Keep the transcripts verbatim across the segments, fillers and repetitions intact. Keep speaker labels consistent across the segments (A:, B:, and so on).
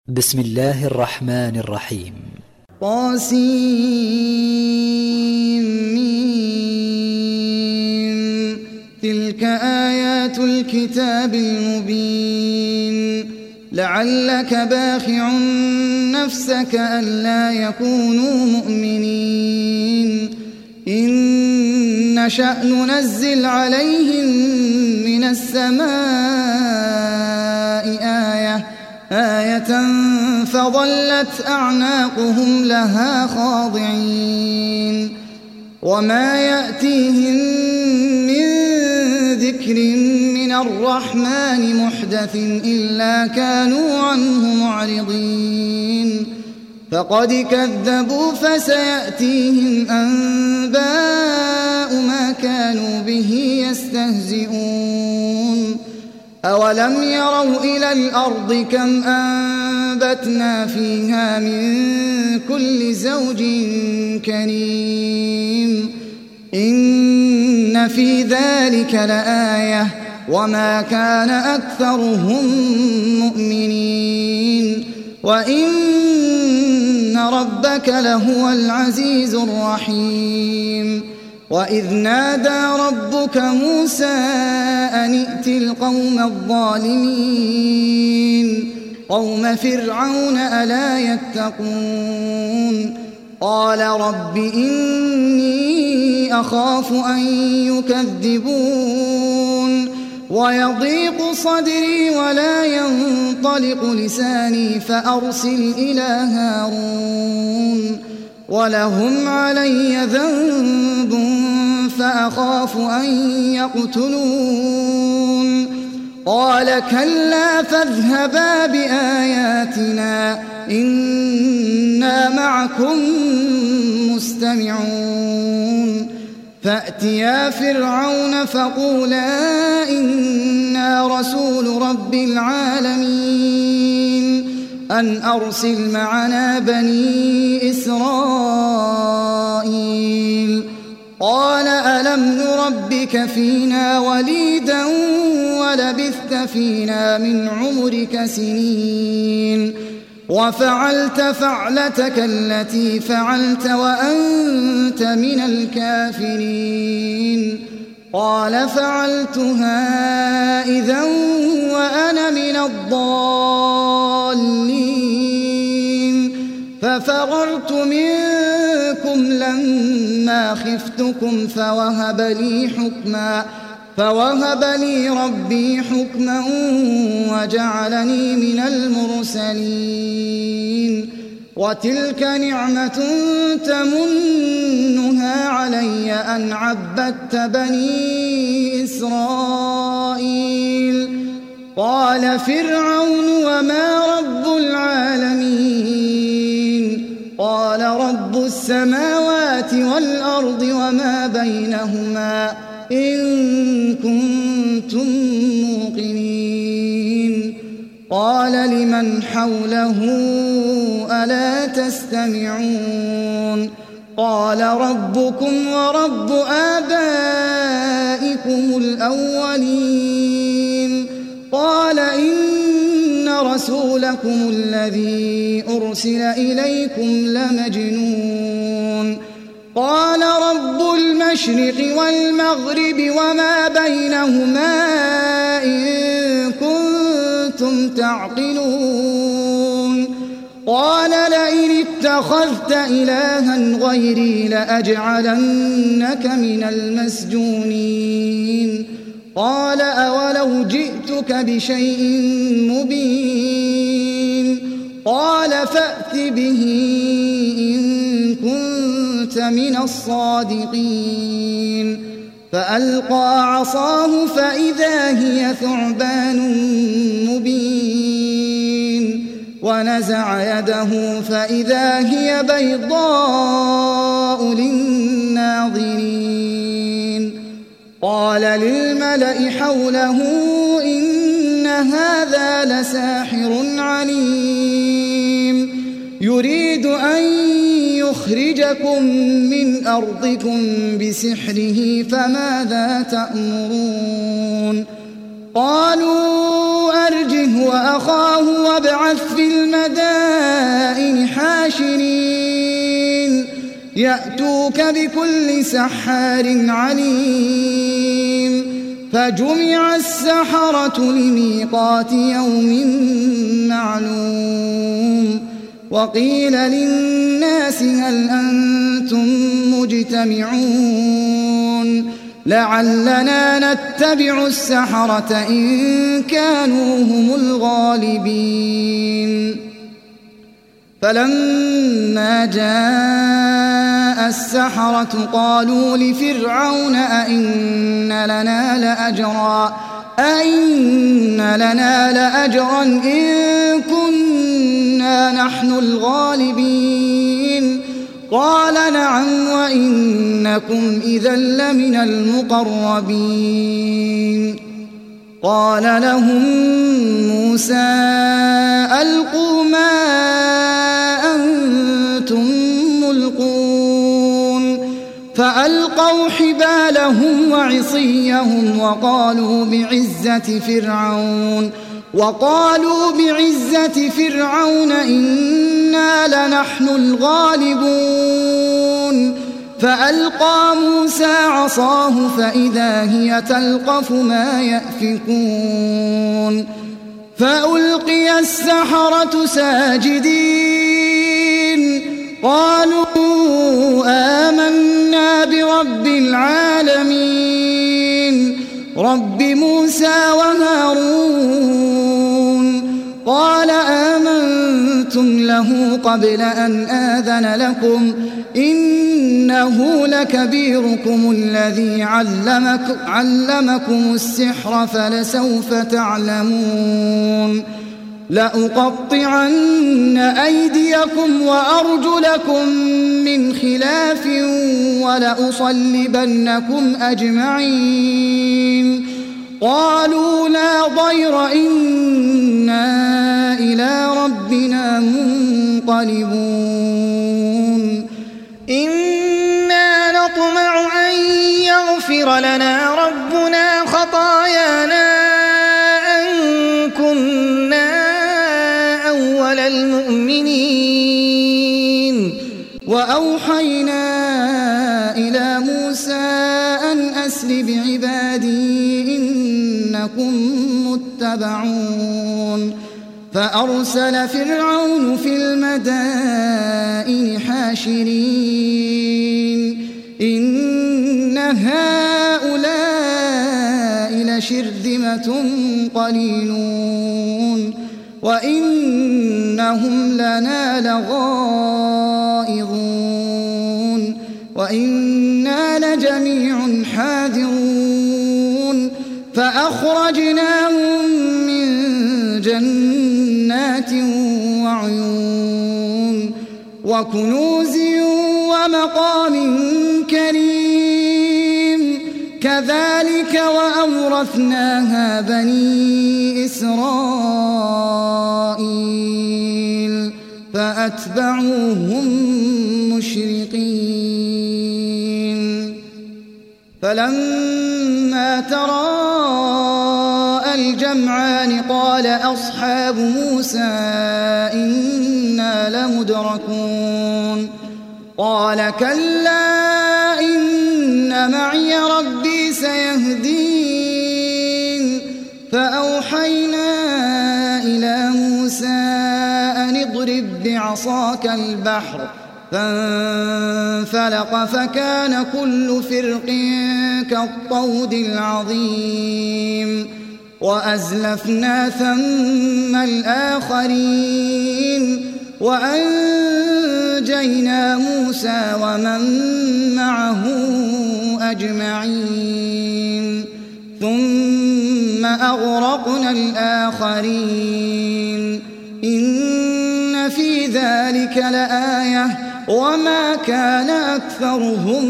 A: بسم الله الرحمن الرحيم.
B: طاسيم. تلك آيات الكتاب المبين. لعلك باخع نفسك ألا يكونوا مؤمنين. إن نشأ ننزل عليهم من السماء آية آية فظلت أعناقهم لها خاضعين. وما يأتيهم من ذكر من الرحمن محدث إلا كانوا عنه معرضين. فقد كذبوا فسيأتيهم أنباء ما كانوا به يستهزئون. أولم يروا إلى الأرض كم أنبتنا فيها من كل زوج كريم. إن في ذلك لآية وما كان أكثرهم مؤمنين. وإن ربك لهو العزيز الرحيم. وإذ نادى ربك موسى أن ائت القوم الظالمين قوم فرعون ألا يتقون. قال رب إني أخاف أن يكذبون ويضيق صدري ولا ينطلق لساني فأرسل إلى هارون ولهم علي ذنب فأخاف أن يقتلون. قال كلا فاذهبا بآياتنا إنا معكم مستمعون. فأتيا فرعون فقولا إنا رسول رب العالمين أن أرسل معنا بني إسرائيل. قال ألم نربك فينا وليدا ولبثت فينا من عمرك سنين وفعلت فعلتك التي فعلت وأنت من الكافرين. قال فعلتها إذا وأنا من الضالين. ففررت منكم لما خفتكم فوهب لي حكما فوهب لي ربي حكما وجعلني من المرسلين. وتلك نعمة تمنها علي أن عبدت بني إسرائيل. قال فرعون وما رب العالمين. قال رب السماوات والأرض وما بينهما إن كنتم موقنين. قال لمن حوله ألا تستمعون. قال ربكم ورب آبائكم الأولين. قال إن رسولكم الذي أرسل إليكم لمجنون. قال رب المشرق والمغرب وما بينهما إن كنتم تعقلون. قال لئن اتخذت إلها غيري لأجعلنك من المسجونين. قال أولو جئتك بشيء مبين. قال فأت به إن كنت من الصادقين. فألقى عصاه فإذا هي ثعبان مبين. ونزع يده فإذا هي بيضاء للناظرين. قال للملأ حوله إن هذا لساحر عليم يريد أن يخرجكم من أرضكم بسحره فماذا تأمرون. قالوا أرجه وأخاه وابعث في المدائن حاشرين يأتوك بكل سحار عليم فجمع السحرة لميقات يوم معلوم وقيل للناس هل أنتم مجتمعون لعلنا نتبع السحرة إن كانوا هم الغالبين فلما جاء السحرة قالوا لفرعون أئن لنا لأجرا أئن لنا لأجرا إن كنا نحن الغالبين قال نعم وإنكم إذا لمن المقربين قال لهم موسى ألقوا ما أنتم ملقون فألقوا حبالهم وعصيهم وقالوا بعزة فرعون وقالوا بعزة فرعون إنا لنحن الغالبون فألقى موسى عصاه فإذا هي تلقف ما يأفكون فألقي السحرة ساجدين قالوا آمنا برب العالمين رب موسى وهارون قال آمنتم له قبل أن آذن لكم إنه لكبيركم الذي علمك علمكم السحر فلسوف تعلمون لأقطعن أيديكم وأرجلكم من خلاف ولأصلبنكم أجمعين قالوا لا ضير إنا إلى ربنا منقلبون
C: إنا نطمع أن يغفر لنا ربنا خطايانا أن كنا أول المؤمنين
B: وأوحينا إلى موسى أن أسر بعبادي إنكم متبعون فأرسل فرعون في المدائن حاشرين إن هؤلاء لشرذمة قليلون وإنهم لنا لغائظون وإنا لجميع حاذرون فأخرجناهم من جنات وعيون وكنوز ومقام كريم كذلك وأورثناها بني إسرائيل فأتبعوهم مشرقين فلما تراءى الجمعان قال أصحاب موسى إنا لمدركون قال كلا إن معي ربي سيهدين فأوحينا إلى موسى أن اضرب بعصاك البحر فانفلق فكان كل فرق كالطود العظيم وأزلفنا ثم الآخرين وأنجينا موسى ومن معه أجمعين ثم أغرقنا الآخرين إن في ذلك لآية وما كان أكثرهم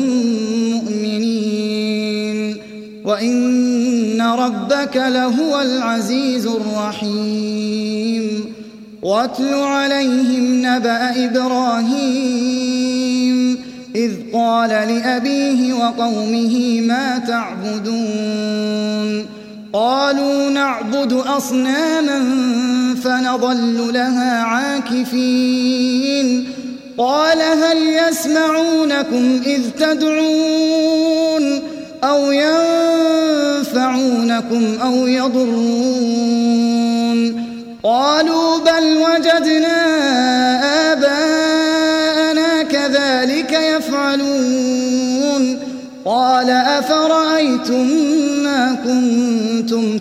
B: مؤمنين وإن ربك لهو العزيز الرحيم واتل عليهم نبأ إبراهيم إذ قال لأبيه وقومه ما تعبدون قالوا نعبد أصناما فنظل لها عاكفين قال هل يسمعونكم إذ تدعون أو ينفعونكم أو يضرون قالوا بل وجدنا آباءنا كذلك يفعلون قال أفرأيتم ما كنتم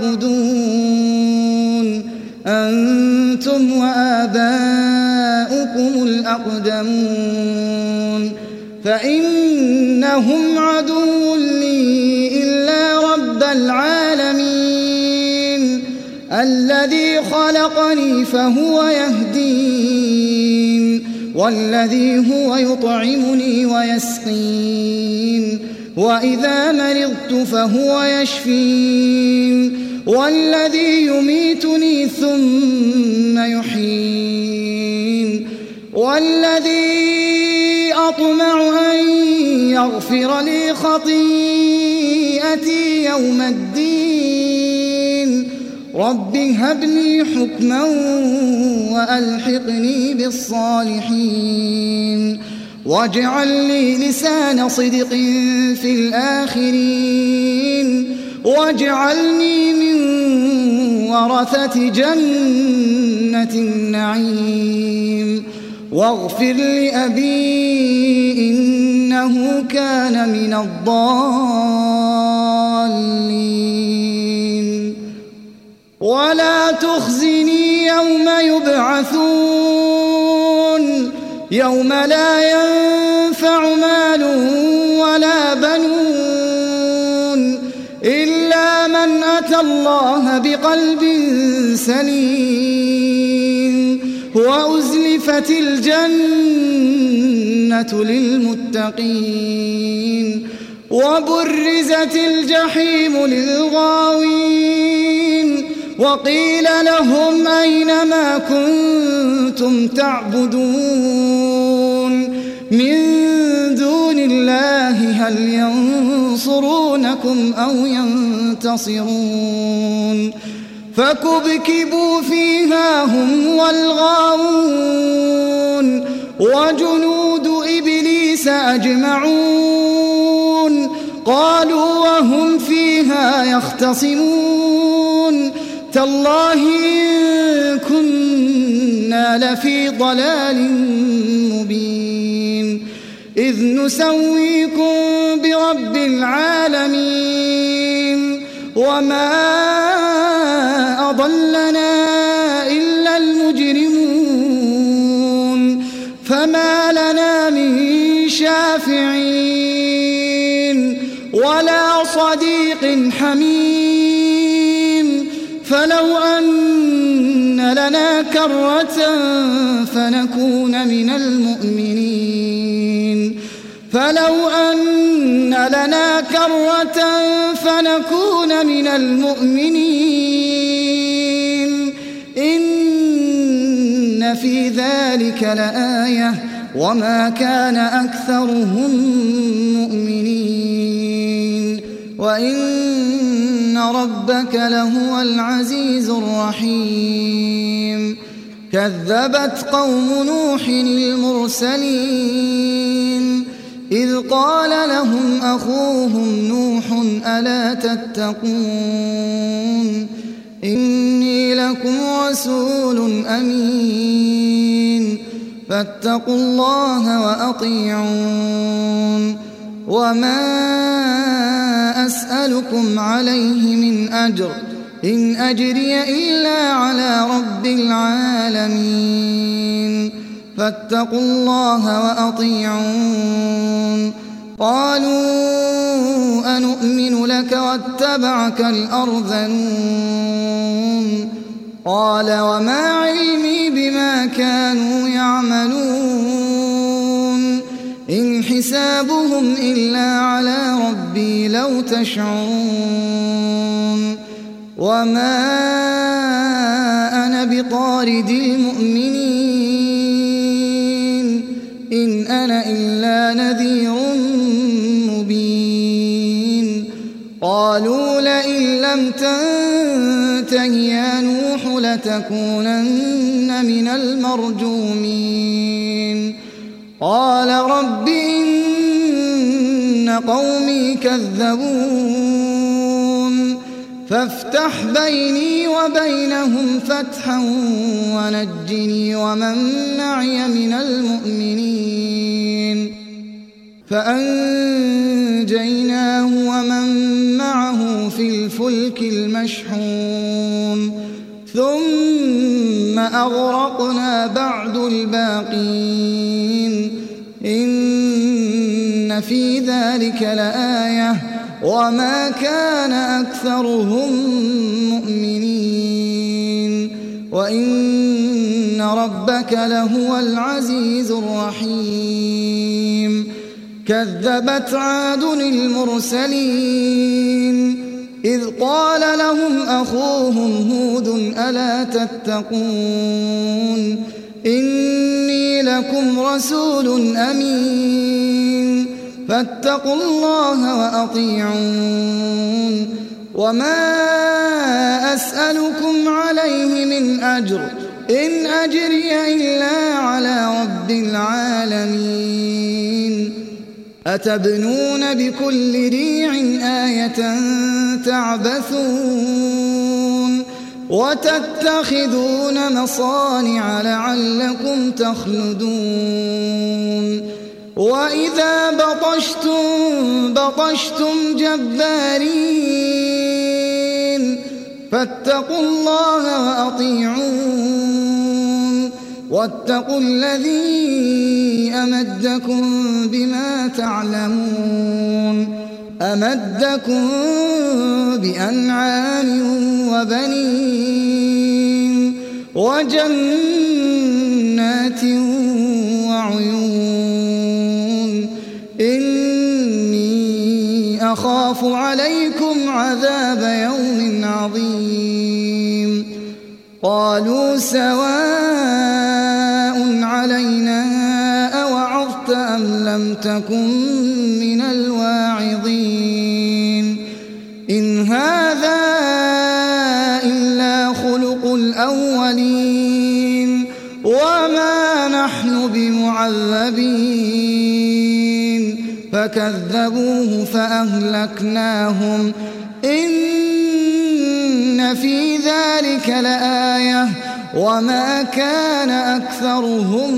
B: تعبدون أنتم وآباؤكم الأقدمون فإنهم عدو لي إلا رب العالمين الذي خلقني فهو يهدين والذي هو يطعمني ويسقين وإذا مرضت فهو يشفين والذي يميتني ثم يحيين والذي أطمع أن يغفر لي خطيئتي يوم الدين رب هب لي حكما وألحقني بالصالحين واجعل لي لسان صدق في الآخرين واجعلني من ورثة جنة النعيم واغفر لأبي إنه كان من الضالين ولا تخزني يوم يبعثون يوم لا ينفع مال ولا بنون إلا من أتى الله بقلب سليم وأزلفت الجنة للمتقين وبرزت الجحيم للغاوين وقيل لهم أين ما كنتم تعبدون من دون الله هل ينصرونكم أو ينتصرون فكبكبوا فيها هم والغاوون وجنود إبليس أجمعون قالوا وهم فيها يختصمون تالله إن كنا لفي ضلال مبين إذ نسويكم برب العالمين وما أضلنا إلا المجرمون فما لنا من شافعين ولا صديق حميم فلو أن لنا كرة فنكون من المؤمنين فلو أن لنا كرة فنكون من المؤمنين إن في ذلك لآية وما كان أكثرهم مؤمنين وإن ربك لهو العزيز الرحيم كذبت قوم نوح المرسلين إذ قال لهم أخوهم نوح ألا تتقون إني لكم رسول أمين فاتقوا الله وأطيعون وما أسألكم عليه من أجر إن أجري إلا على رب العالمين فاتقوا الله وأطيعون قالوا أنؤمن لك واتبعك الأرذلون قال وما علمي بما كانوا يعملون إن حسابهم إلا على ربي لو تشعرون وما أنا بطارد المؤمنين إن أنا إلا نذير مبين قالوا لا لئن لم تنته يا نوح لتكونن من المرجومين قال رب إن قومي كذبون فافتح بيني وبينهم فتحا ونجني ومن معي من المؤمنين فأنجيناه ومن معه في الفلك المشحون ثم أغرقنا بعد الباقين إن في ذلك لآية وما كان أكثرهم مؤمنين وإن ربك لهو العزيز الرحيم كذبت عاد المرسلين إذ قال لهم أخوهم هود ألا تتقون إني لكم رسول أمين فاتقوا الله وأطيعون وما أسألكم عليه من أجر إن أجري إلا على رب العالمين أتبنون بكل ريع آية تعبثون وتتخذون مصانع لعلكم تخلدون وإذا بطشتم بطشتم جبارين فاتقوا الله وأطيعون واتقوا الذي أمدكم بما تعلمون أمدكم بأنعام وبنين وجنات وعيون إني أخاف عليكم عذاب يوم عظيم قالوا سواء علينا أوعظت أم لم تكن من الواعظين إن هذا إلا خلق الأولين وما نحن بمعذبين فكذبوه فأهلكناهم إن في ذلك لآية وما كان أكثرهم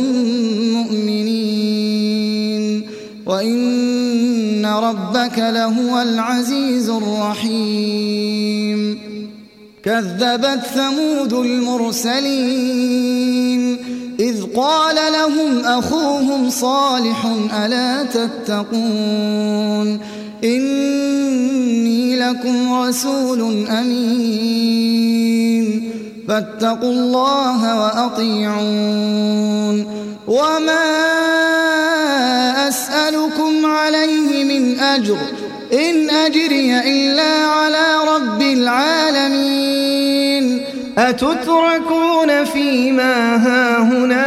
B: مؤمنين وإن ربك لهو العزيز الرحيم كذبت ثمود المرسلين إذ قال لهم أخوهم صالح ألا تتقون إني لكم رسول أمين فاتقوا الله وأطيعون وما أسألكم عليه من أجر إن أجري إلا على رب العالمين أتتركون فيما هاهنا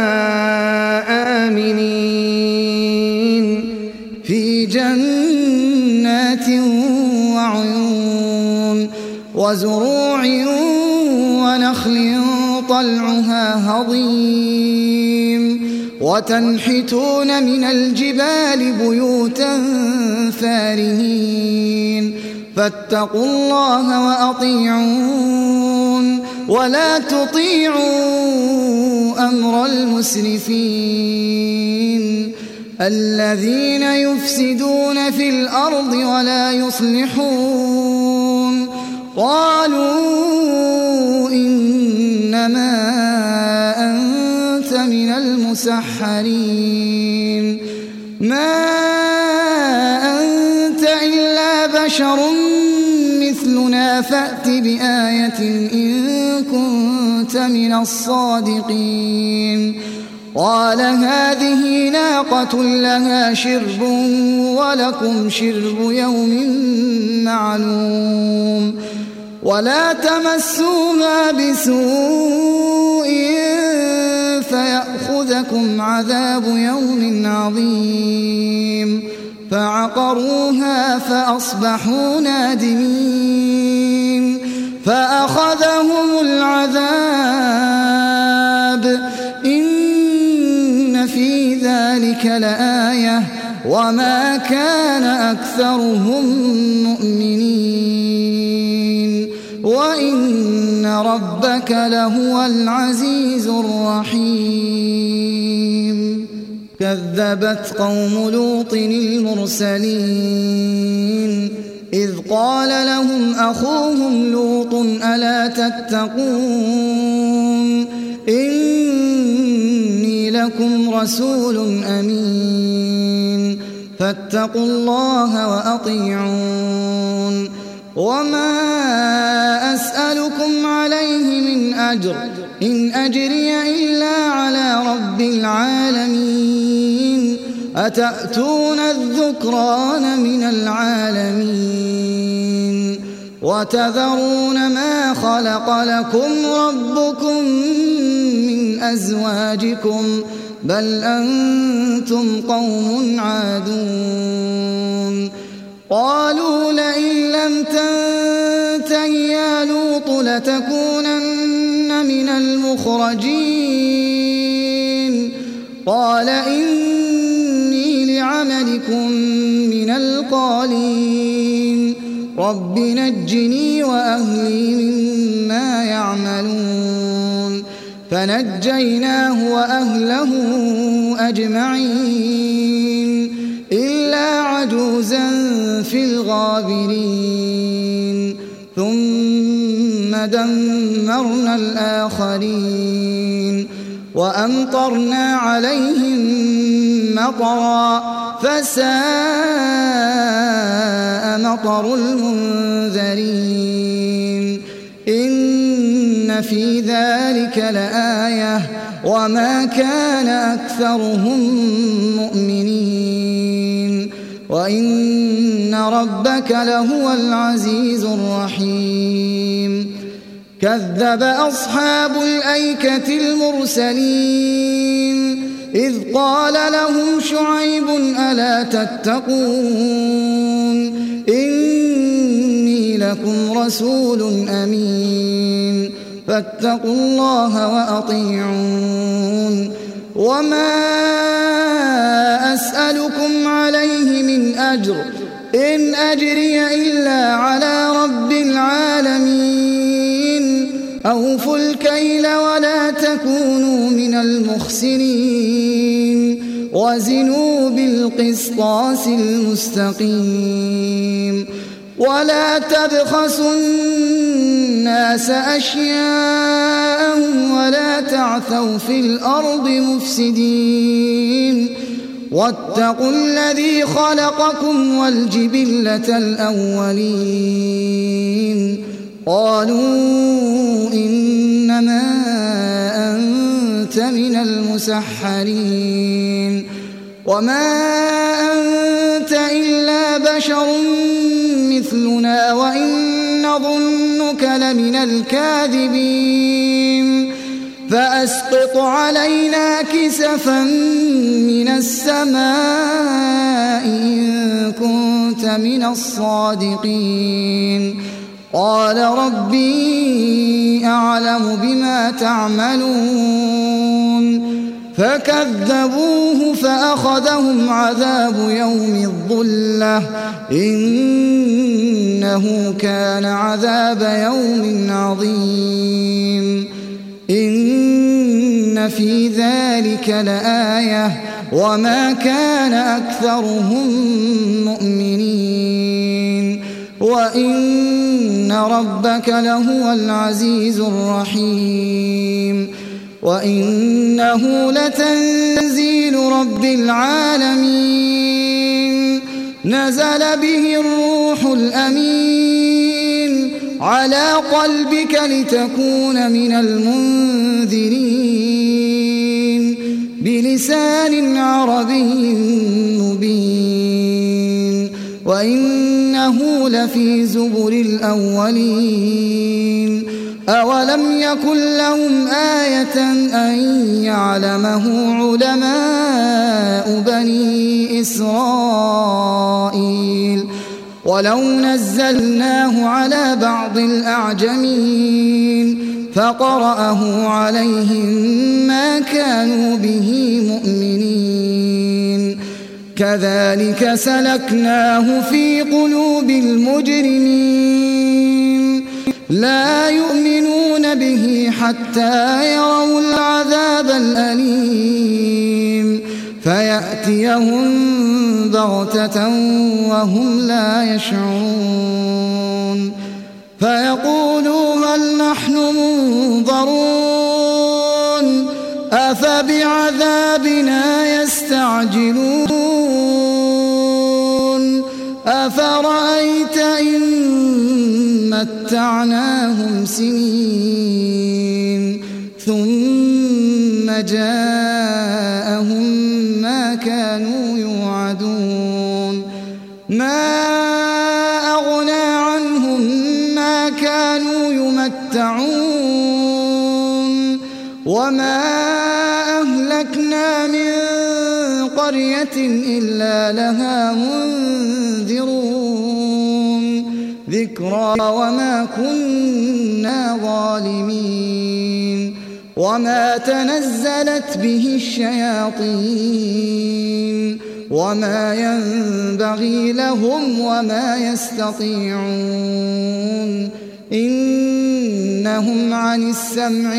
B: آمنين في جنات وعيون وزروع ونخل طلعها هضيم وتنحتون من الجبال بيوتا فارهين فاتقوا الله وأطيعون ولا تطيعوا أمر المسرفين الذين يفسدون في الأرض ولا يصلحون قالوا إنما أنت من المسحرين ما أنت إلا بشر مثلنا فأت بآية إن كنت من الصادقين قال هذه ناقة لها شرب ولكم شرب يوم معلوم ولا تمسوها بسوء فيأخذكم عذاب يوم عظيم فعقروها فأصبحوا نادمين فأخذهم العذاب إن في ذلك لآية وما كان أكثرهم مؤمنين وإن ربك لهو العزيز الرحيم كذبت قوم لوط المرسلين إذ قال لهم أخوهم لوط ألا تتقون إني لكم رسول أمين فاتقوا الله وأطيعون وما أسألكم عليه من أجر إن أجري إلا على رب العالمين أتأتون الذكران من العالمين وتذرون ما خلق لكم ربكم من أزواجكم بل أنتم قوم عادون قالوا لئن لم تنته يا لوط لتكونن من المخرجين قال إني لعملكم من القالين رب نجني وأهلي مما يعملون فنجيناه وأهله أجمعين إلا عجوزا في الغابرين ثم دمرنا الآخرين وأمطرنا عليهم مطرا فساء مطر المنذرين إن في ذلك لآية وما كان أكثرهم مؤمنين وإن ربك لهو العزيز الرحيم كذب أصحاب الأيكة المرسلين إذ قال لهم شعيب ألا تتقون إني لكم رسول أمين فاتقوا الله وأطيعون وما أسألكم عليه من أجر إن أجري إلا على رب العالمين أوفوا الكيل ولا تكونوا من المخسرين وزنوا بالقسطاس المستقيم ولا تبخسوا الناس أشياءهم ولا تعثوا في الأرض مفسدين واتقوا الذي خلقكم والجبلة الأولين قالوا إنما أنت من المسحرين وما أنت إلا بشر مثلنا وإن نظنك لمن الكاذبين فأسقط علينا كسفا من السماء إن كنت من الصادقين قال ربي أعلم بما تعملون فكذبوه فأخذهم عذاب يوم الظلة إنه كان عذاب يوم عظيم إن في ذلك لآية وما كان أكثرهم مؤمنين وإن ربك لهو العزيز الرحيم وإنه لتنزيل رب العالمين نزل به الروح الأمين على قلبك لتكون من المنذرين بلسان عربي مبين وإنه لفي زبر الأولين أولم يكن لهم آية أن يعلمه علماء بني إسرائيل ولو نزلناه على بعض الأعجمين فقرأه عليهم ما كانوا به مؤمنين كذلك سلكناه في قلوب المجرمين لا يؤمنون به حتى يروا العذاب الأليم فيأتيهم بغتة وهم لا يشعرون فيقولوا هل نحن منظرون أفبعذابنا يستعجلون أفرأيت إن متعناهم سنين ثم جاءهم ما كانوا يوعدون ما أغنى عنهم ما كانوا يمتعون وما أهلكنا من قرية إلا لها منذرون ذكرى وما كنا ظالمين وما تنزلت به الشياطين وما ينبغي لهم وما يستطيعون إنهم عن السمع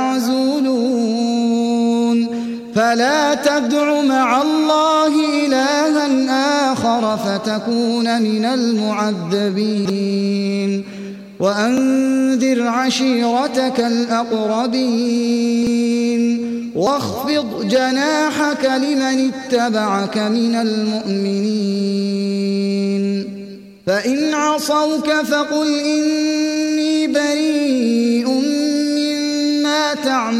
B: لمعزولون فلا تدع مع الله إلها آخر فتكون من المعذبين وأنذر عشيرتك الأقربين واخفض جناحك لمن اتبعك من المؤمنين فإن عصوك فقل إني بريء مما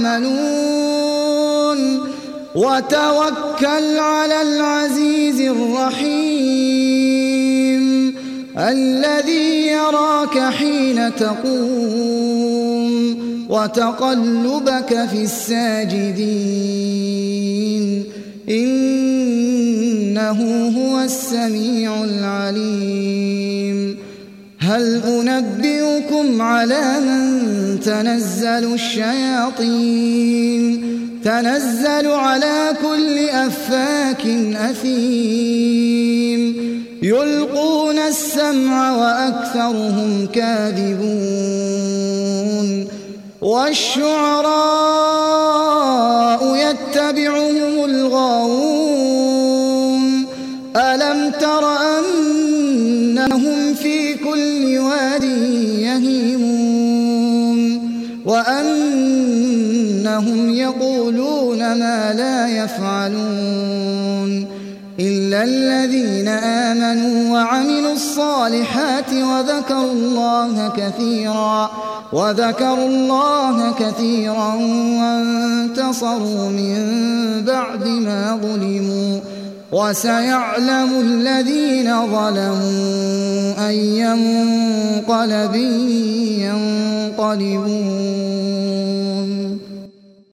B: تعملون وتوكل على العزيز الرحيم الذي يراك حين تقوم وتقلبك في الساجدين إنه هو السميع العليم هل أنبئكم على من تنزل الشياطين تنزل على كل أفاك أثيم يلقون السمع وأكثرهم كاذبون والشعراء يتبعهم الغاوون ألم تر أنهم في كل واد يهيمون وأنهم يقولون ما لا يفعلون إلا الذين آمنوا وعملوا الصالحات وذكروا الله كثيرا وذكروا الله كثيرا وانتصروا من بعد ما ظلموا وسيعلم الذين ظلموا أي منقلب ينقلبون